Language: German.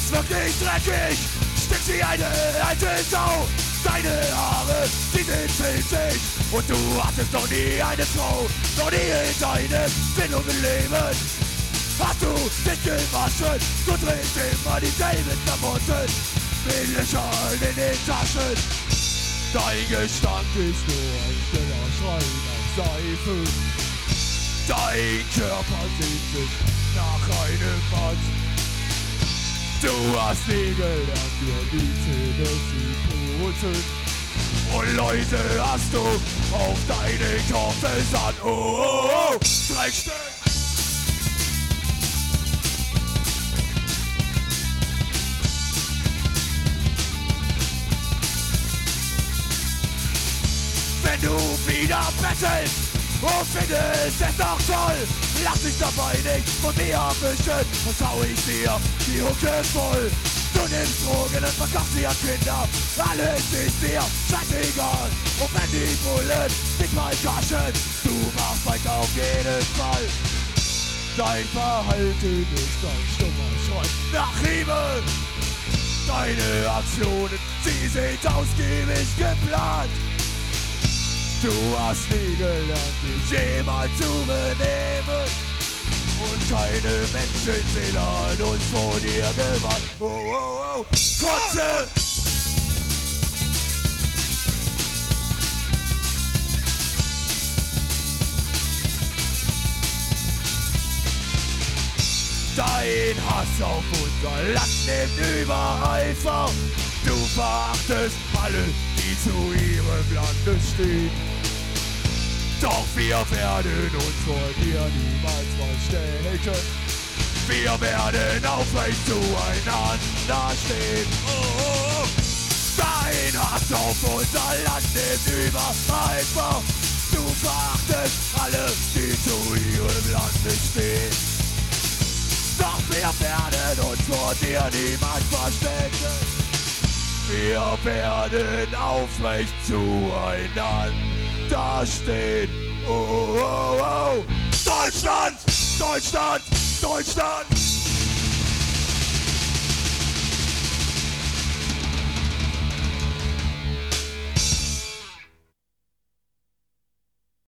bist wirklich dreckig, stinkst wie eine alte Sau. Deine Haare, die sind filzig und du hattest noch nie eine Frau. Noch nie in deinem sinnlosen Leben hast du dich gewaschen. Du trägst immer dieselben Klamotten mit Löchern in den Taschen. Dein Gestank ist nur ein stiller Schrei nach Seife. Dein Körper sehnt sich nach einem Mann. Du hast nie gelernt, dir die Zähne zu putzen. Und Leute hast du auf deine Koffers an. Oh, oh, oh, 3 Stück. Wenn du wieder bettelst und findest es doch toll, lass dich dabei nicht von mir abwischen, sonst hau ich dir die Hucke voll. Du nimmst Drogen und verkaufst sie an Kinder, alles ist dir scheißegal. Und wenn die Bullen dich mal kaschen, du machst weiter auf jeden Fall. Dein Verhalten ist ein stummer Schrei nach Liebe. Deine Aktionen, sie sind ausgiebig geplant. Du hast nie gelernt, dich jemals zu benehmen. Und keine Menschenseele hat uns vor dir gewarnt. Oh, oh, oh, Kotze! Dein Hass auf unser Land nimmt Übereifer. Du verachtest alle, die zu ihrem Lande stehen. Doch wir werden uns vor dir niemals verstecken. Wir werden aufrecht zueinander stehen. Oh, oh, oh. Dein Hass auf unser Land nimmt Übereifer. Du verachtest alle, die zu ihrem Lande stehen. Doch wir werden uns vor dir niemals verstecken. Wir werden aufrecht zueinander stehen. Oh, oh, oh, oh. Deutschland, Deutschland, Deutschland.